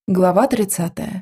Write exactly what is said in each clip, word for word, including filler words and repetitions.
Глава тридцатая.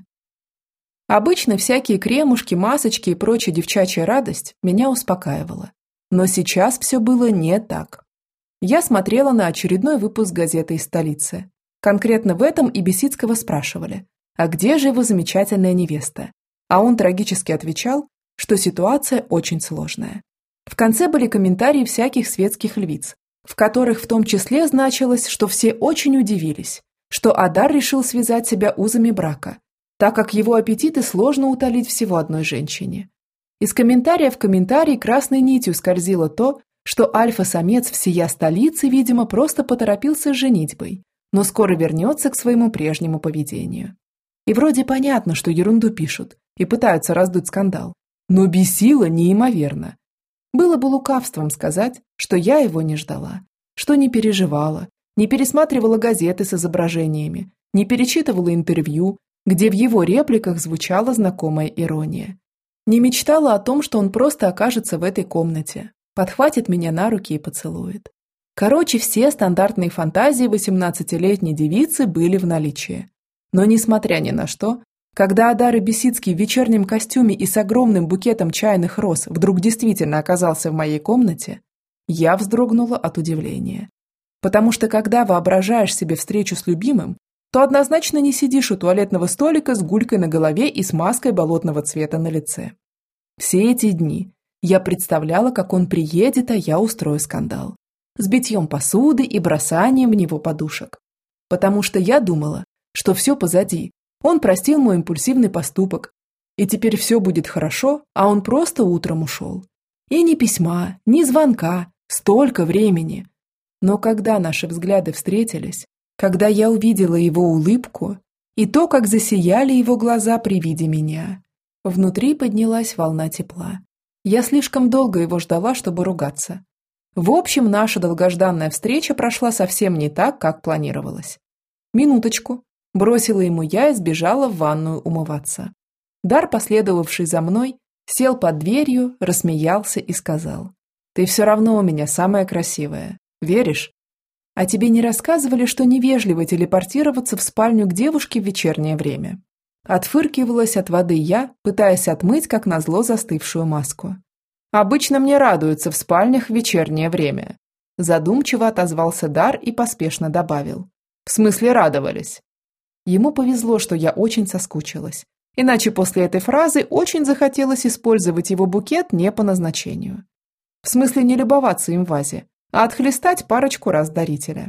Обычно всякие кремушки, масочки и прочая девчачья радость меня успокаивала. Но сейчас все было не так. Я смотрела на очередной выпуск газеты из столицы. Конкретно в этом и Бесицкого спрашивали, а где же его замечательная невеста? А он трагически отвечал, что ситуация очень сложная. В конце были комментарии всяких светских львиц, в которых в том числе значилось, что все очень удивились, что Адар решил связать себя узами брака, так как его аппетиты сложно утолить всего одной женщине. Из комментария в комментарий красной нитью скользило то, что альфа-самец всея столицы, видимо, просто поторопился с женитьбой, но скоро вернется к своему прежнему поведению. И вроде понятно, что ерунду пишут и пытаются раздуть скандал, но бесило неимоверно. Было бы лукавством сказать, что я его не ждала, что не переживала, не пересматривала газеты с изображениями, не перечитывала интервью, где в его репликах звучала знакомая ирония. Не мечтала о том, что он просто окажется в этой комнате, подхватит меня на руки и поцелует. Короче, все стандартные фантазии восемнадцатилетней девицы были в наличии. Но несмотря ни на что, когда Адар Бесицкий в вечернем костюме и с огромным букетом чайных роз вдруг действительно оказался в моей комнате, я вздрогнула от удивления. Потому что когда воображаешь себе встречу с любимым, то однозначно не сидишь у туалетного столика с гулькой на голове и с маской болотного цвета на лице. Все эти дни я представляла, как он приедет, а я устрою скандал. С битьем посуды и бросанием в него подушек. Потому что я думала, что все позади. Он простил мой импульсивный поступок. И теперь все будет хорошо, а он просто утром ушел. И ни письма, ни звонка, столько времени. Но когда наши взгляды встретились, когда я увидела его улыбку и то, как засияли его глаза при виде меня, внутри поднялась волна тепла. Я слишком долго его ждала, чтобы ругаться. В общем, наша долгожданная встреча прошла совсем не так, как планировалось. Минуточку. Бросила ему я и сбежала в ванную умываться. Дар, последовавший за мной, сел под дверью, рассмеялся и сказал: «Ты все равно у меня самая красивая. Веришь? А тебе не рассказывали, что невежливо телепортироваться в спальню к девушке в вечернее время?» Отфыркивалась от воды я, пытаясь отмыть, как назло, застывшую маску. «Обычно мне радуются в спальнях в вечернее время», задумчиво отозвался Дар и поспешно добавил: «В смысле радовались?» Ему повезло, что я очень соскучилась, иначе после этой фразы очень захотелось использовать его букет не по назначению. В смысле не любоваться им в вазе, а отхлестать парочку раз дарителя.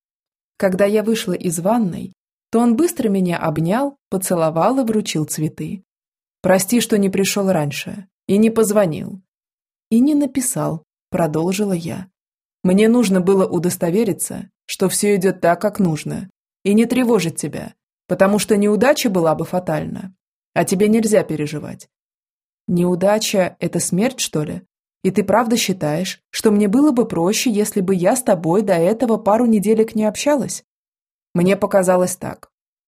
Когда я вышла из ванной, то он быстро меня обнял, поцеловал и вручил цветы. «Прости, что не пришел раньше. И не позвонил». «И не написал», – продолжила я. «Мне нужно было удостовериться, что все идет так, как нужно, и не тревожить тебя, потому что неудача была бы фатальна. А тебе нельзя переживать». «Неудача – это смерть, что ли? И ты правда считаешь, что мне было бы проще, если бы я с тобой до этого пару неделек не общалась?» Мне показалось так.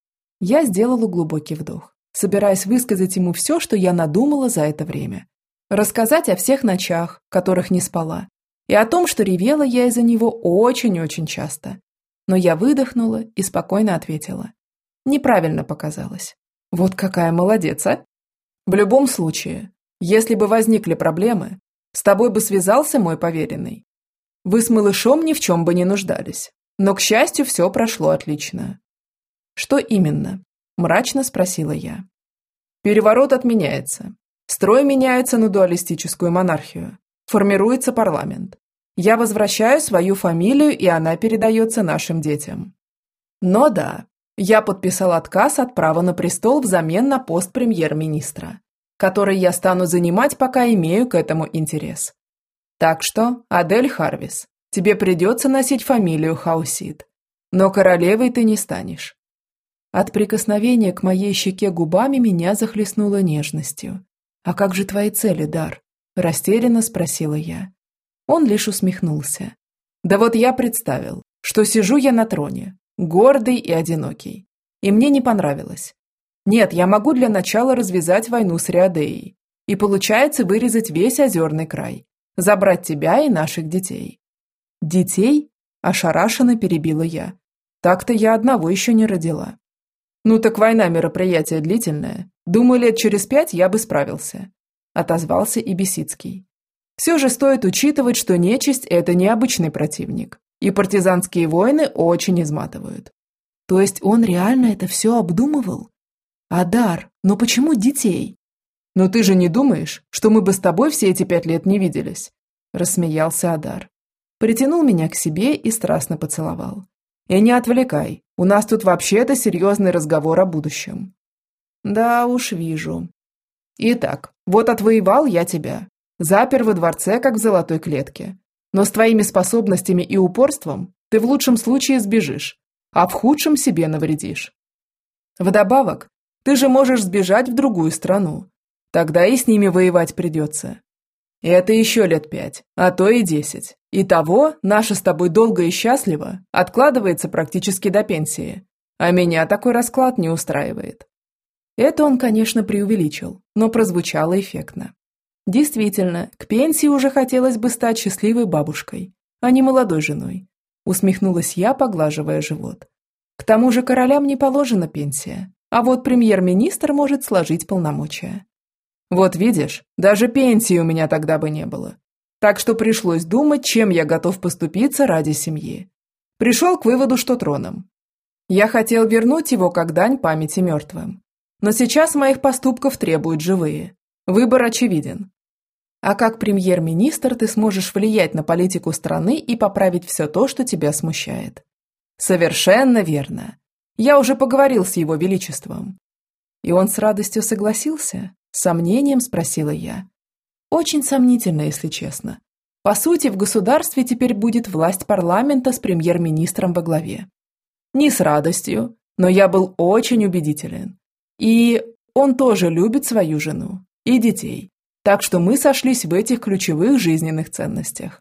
Я сделала глубокий вдох, собираясь высказать ему все, что я надумала за это время. Рассказать о всех ночах, которых не спала, и о том, что ревела я из-за него очень-очень часто. Но я выдохнула и спокойно ответила. Неправильно показалось. Вот какая молодец, а? В любом случае, если бы возникли проблемы, с тобой бы связался мой поверенный. Вы с малышом ни в чем бы не нуждались. Но, к счастью, все прошло отлично. Что именно? Мрачно спросила я. Переворот отменяется. Строй меняется на дуалистическую монархию. Формируется парламент. Я возвращаю свою фамилию, и она передается нашим детям. Но да, я подписал отказ от права на престол взамен на пост премьер-министра, который я стану занимать, пока имею к этому интерес. Так что, Адель Харвис, тебе придется носить фамилию Хаусид, но королевой ты не станешь». От прикосновения к моей щеке губами меня захлестнуло нежностью. «А как же твои цели, Дар?» – растерянно спросила я. Он лишь усмехнулся. «Да вот я представил, что сижу я на троне, гордый и одинокий, и мне не понравилось. Нет, я могу для начала развязать войну с Риадеей, и получается вырезать весь озерный край, забрать тебя и наших детей». «Детей?» – ошарашенно перебила я. «Так-то я одного еще не родила». «Ну так война мероприятие длительное. Думаю, лет через пять я бы справился», – отозвался и Бесицкий. «Все же стоит учитывать, что нечисть – это необычный противник, и партизанские войны очень изматывают». То есть он реально это все обдумывал? Адар, но почему детей? «Ну ты же не думаешь, что мы бы с тобой все эти пять лет не виделись?» – рассмеялся Адар. Притянул меня к себе и страстно поцеловал. «И не отвлекай, у нас тут вообще-то серьезный разговор о будущем». «Да уж вижу». «Итак, вот отвоевал я тебя. Запер во дворце, как в золотой клетке. Но с твоими способностями и упорством ты в лучшем случае сбежишь, а в худшем себе навредишь. Вдобавок, ты же можешь сбежать в другую страну. Тогда и с ними воевать придется. Это еще лет пять, а то и десять. Итого, наше с тобой долго и счастливо откладывается практически до пенсии. А меня такой расклад не устраивает». Это он, конечно, преувеличил, но прозвучало эффектно. Действительно, к пенсии уже хотелось бы стать счастливой бабушкой, а не молодой женой. Усмехнулась я, поглаживая живот. К тому же королям не положена пенсия, а вот премьер-министр может сложить полномочия. Вот видишь, даже пенсии у меня тогда бы не было. Так что пришлось думать, чем я готов поступиться ради семьи. Пришел к выводу, что троном. Я хотел вернуть его как дань памяти мертвым. Но сейчас моих поступков требуют живые. Выбор очевиден. А как премьер-министр ты сможешь влиять на политику страны и поправить все то, что тебя смущает? Совершенно верно. Я уже поговорил с его величеством. И он с радостью согласился? С сомнением спросила я. Очень сомнительно, если честно. По сути, в государстве теперь будет власть парламента с премьер-министром во главе. Не с радостью, но я был очень убедителен. И он тоже любит свою жену и детей. Так что мы сошлись в этих ключевых жизненных ценностях.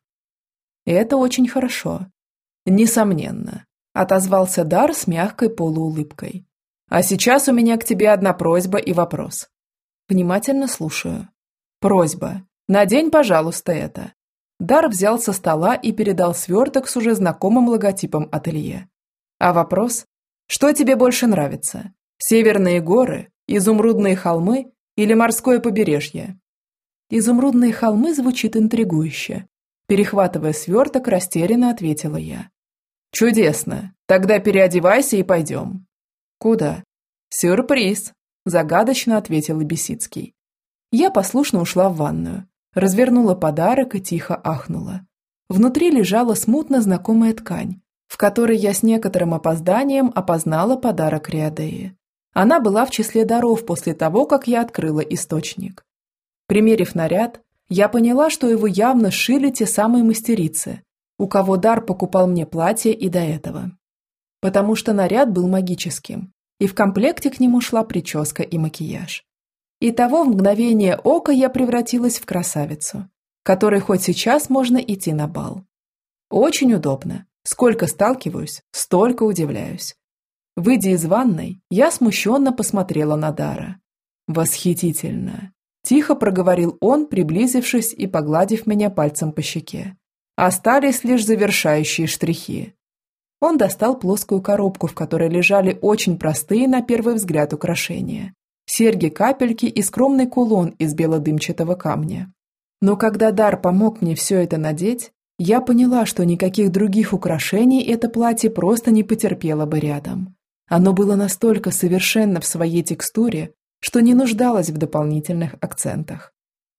Это очень хорошо. Несомненно, отозвался Дар с мягкой полуулыбкой. А сейчас у меня к тебе одна просьба и вопрос. Внимательно слушаю. Просьба. Надень, пожалуйста, это. Дар взял со стола и передал сверток с уже знакомым логотипом ателье. А вопрос? Что тебе больше нравится? Северные горы, изумрудные холмы или морское побережье? «Изумрудные холмы» звучит интригующе. Перехватывая сверток, растерянно ответила я. «Чудесно. Тогда переодевайся и пойдем». «Куда?» «Сюрприз», – загадочно ответил Бесицкий. Я послушно ушла в ванную, развернула подарок и тихо ахнула. Внутри лежала смутно знакомая ткань, в которой я с некоторым опозданием опознала подарок Риадеи. Она была в числе даров после того, как я открыла источник. Примерив наряд, я поняла, что его явно сшили те самые мастерицы, у кого Дар покупал мне платье и до этого. Потому что наряд был магическим, и в комплекте к нему шла прическа и макияж. Итого в мгновение ока я превратилась в красавицу, которой хоть сейчас можно идти на бал. Очень удобно. Сколько сталкиваюсь, столько удивляюсь. Выйдя из ванной, я смущенно посмотрела на Дара. «Восхитительно!» – тихо проговорил он, приблизившись и погладив меня пальцем по щеке. Остались лишь завершающие штрихи. Он достал плоскую коробку, в которой лежали очень простые на первый взгляд украшения. Серьги-капельки и скромный кулон из белодымчатого камня. Но когда Дар помог мне все это надеть, я поняла, что никаких других украшений это платье просто не потерпело бы рядом. Оно было настолько совершенно в своей текстуре, что не нуждалось в дополнительных акцентах.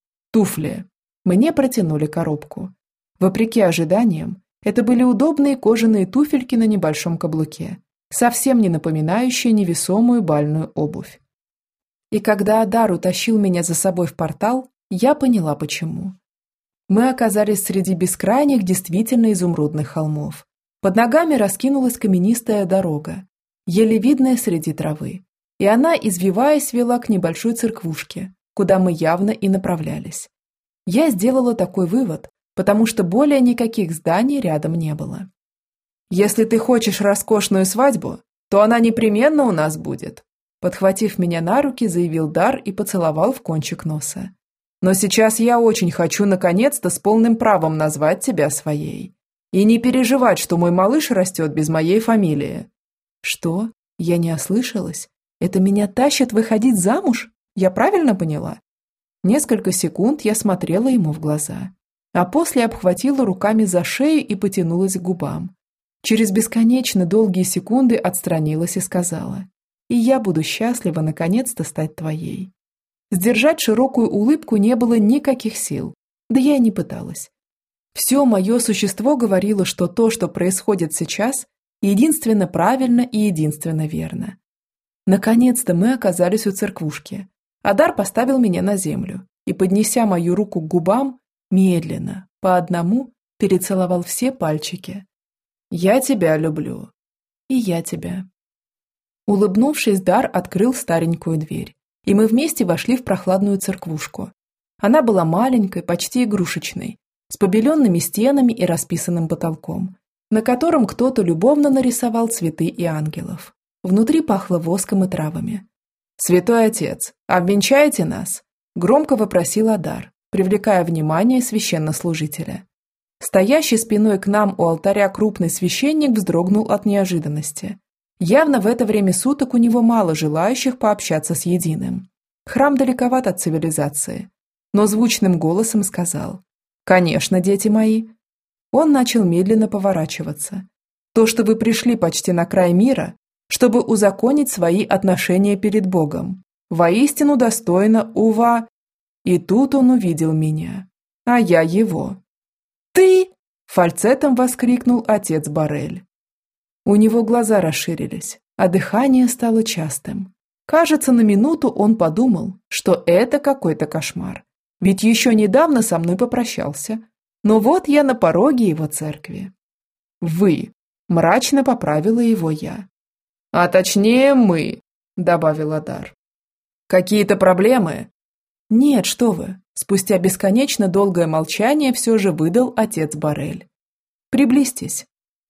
Туфли. Мне протянули коробку. Вопреки ожиданиям, это были удобные кожаные туфельки на небольшом каблуке, совсем не напоминающие невесомую бальную обувь. И когда Адар утащил меня за собой в портал, я поняла почему. Мы оказались среди бескрайних действительно изумрудных холмов. Под ногами раскинулась каменистая дорога, еле видная среди травы, и она, извиваясь, вела к небольшой церквушке, куда мы явно и направлялись. Я сделала такой вывод, потому что более никаких зданий рядом не было. «Если ты хочешь роскошную свадьбу, то она непременно у нас будет», подхватив меня на руки, заявил Дар и поцеловал в кончик носа. «Но сейчас я очень хочу наконец-то с полным правом назвать тебя своей. И не переживать, что мой малыш растет без моей фамилии». «Что? Я не ослышалась? Это меня тащит выходить замуж? Я правильно поняла? Несколько секунд я смотрела ему в глаза, а после обхватила руками за шею и потянулась к губам. Через бесконечно долгие секунды отстранилась и сказала: «И я буду счастлива наконец-то стать твоей». Сдержать широкую улыбку не было никаких сил, да я и не пыталась. Все мое существо говорило, что то, что происходит сейчас, единственно правильно и единственно верно. Наконец-то мы оказались у церквушки. Адар поставил меня на землю и, поднеся мою руку к губам, медленно, по одному, перецеловал все пальчики. «Я тебя люблю». «И я тебя». Улыбнувшись, Дар открыл старенькую дверь, и мы вместе вошли в прохладную церквушку. Она была маленькой, почти игрушечной, с побеленными стенами и расписанным потолком, на котором кто-то любовно нарисовал цветы и ангелов. Внутри пахло воском и травами. «Святой отец, обвенчаете нас?» – громко вопросил Адар, привлекая внимание священнослужителя. Стоящий спиной к нам у алтаря крупный священник вздрогнул от неожиданности. Явно в это время суток у него мало желающих пообщаться с единым. Храм далековат от цивилизации, но звучным голосом сказал: «Конечно, дети мои». Он начал медленно поворачиваться. «То, что вы пришли почти на край мира, чтобы узаконить свои отношения перед Богом, воистину достойно ува...» И тут он увидел меня, а я его. «Ты!» – фальцетом воскликнул отец Борель. У него глаза расширились, а дыхание стало частым. Кажется, на минуту он подумал, что это какой-то кошмар. Ведь еще недавно со мной попрощался. Но вот я на пороге его церкви. «Вы», – мрачно поправила его я. «А точнее мы», – добавил Адар. «Какие-то проблемы?» «Нет, что вы», – спустя бесконечно долгое молчание все же выдал отец Борель. «Приблизьтесь».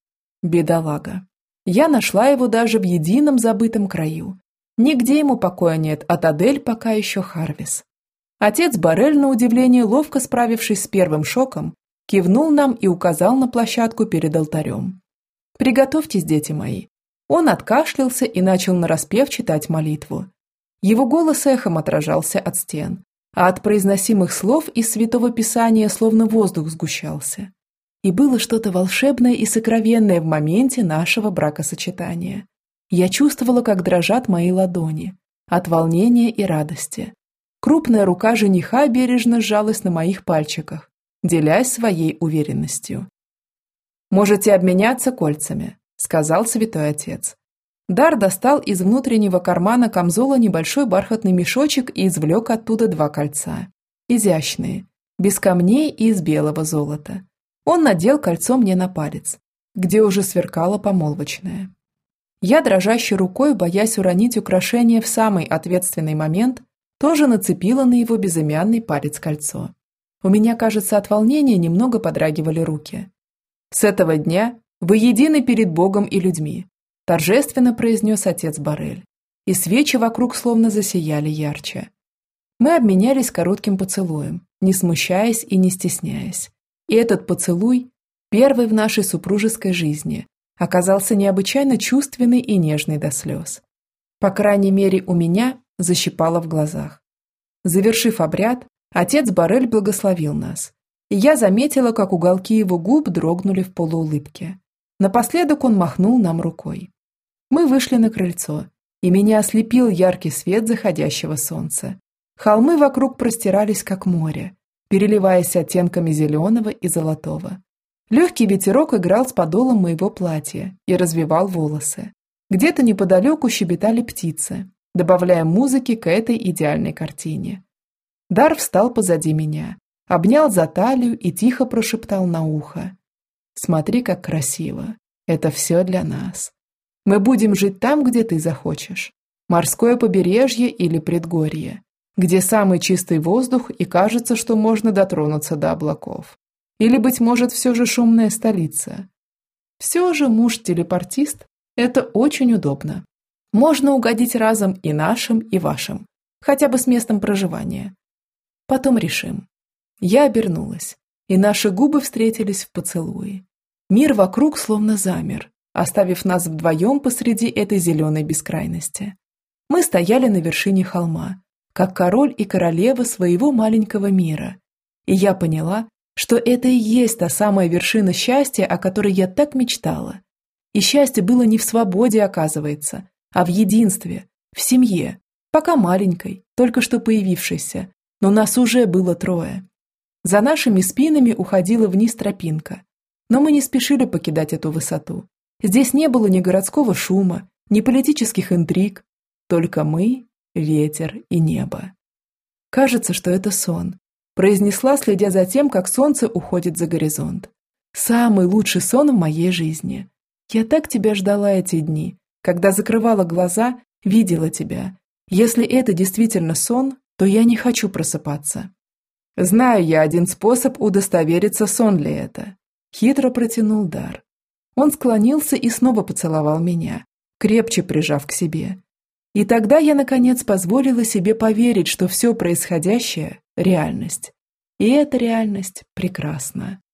Бедолага. Я нашла его даже в едином забытом краю. Нигде ему покоя нет, от Адель пока еще Харвис. Отец Борель, на удивление ловко справившись с первым шоком, кивнул нам и указал на площадку перед алтарем. «Приготовьтесь, дети мои». Он откашлялся и начал нараспев читать молитву. Его голос эхом отражался от стен, а от произносимых слов из Святого Писания словно воздух сгущался. И было что-то волшебное и сокровенное в моменте нашего бракосочетания. Я чувствовала, как дрожат мои ладони от волнения и радости. Крупная рука жениха бережно сжалась на моих пальчиках, делясь своей уверенностью. «Можете обменяться кольцами», – сказал святой отец. Дар достал из внутреннего кармана камзола небольшой бархатный мешочек и извлек оттуда два кольца. Изящные, без камней и из белого золота. Он надел кольцо мне на палец, где уже сверкало помолвочное. Я, дрожащей рукой, боясь уронить украшение в самый ответственный момент, тоже нацепила на его безымянный палец кольцо. У меня, кажется, от волнения немного подрагивали руки. «С этого дня вы едины перед Богом и людьми», – торжественно произнес отец Борель, и свечи вокруг словно засияли ярче. Мы обменялись коротким поцелуем, не смущаясь и не стесняясь. И этот поцелуй, первый в нашей супружеской жизни, оказался необычайно чувственный и нежный до слез. По крайней мере, у меня защипало в глазах. Завершив обряд, отец Борель благословил нас, и я заметила, как уголки его губ дрогнули в полуулыбке. Напоследок он махнул нам рукой. Мы вышли на крыльцо, и меня ослепил яркий свет заходящего солнца. Холмы вокруг простирались, как море, переливаясь оттенками зеленого и золотого. Легкий ветерок играл с подолом моего платья и развевал волосы. Где-то неподалеку щебетали птицы, добавляя музыки к этой идеальной картине. Дар встал позади меня, обнял за талию и тихо прошептал на ухо: «Смотри, как красиво. Это все для нас. Мы будем жить там, где ты захочешь. Морское побережье или предгорье, где самый чистый воздух и кажется, что можно дотронуться до облаков. Или, быть может, все же шумная столица. Все же муж-телепортист – это очень удобно. Можно угодить разом и нашим, и вашим, хотя бы с местом проживания. Потом решим». Я обернулась, и наши губы встретились в поцелуе. Мир вокруг словно замер, оставив нас вдвоем посреди этой зеленой бескрайности. Мы стояли на вершине холма, как король и королева своего маленького мира. И я поняла, что это и есть та самая вершина счастья, о которой я так мечтала. И счастье было не в свободе, оказывается, а в единстве, в семье, пока маленькой, только что появившейся, но нас уже было трое. За нашими спинами уходила вниз тропинка, но мы не спешили покидать эту высоту. Здесь не было ни городского шума, ни политических интриг, только мы, ветер и небо. «Кажется, что это сон», – произнесла, следя за тем, как солнце уходит за горизонт. «Самый лучший сон в моей жизни. Я так тебя ждала эти дни, когда закрывала глаза, видела тебя. Если это действительно сон, то я не хочу просыпаться». «Знаю я один способ удостовериться, сон ли это», – хитро протянул Дар. Он склонился и снова поцеловал меня, крепче прижав к себе. И тогда я, наконец, позволила себе поверить, что все происходящее – реальность. И эта реальность прекрасна.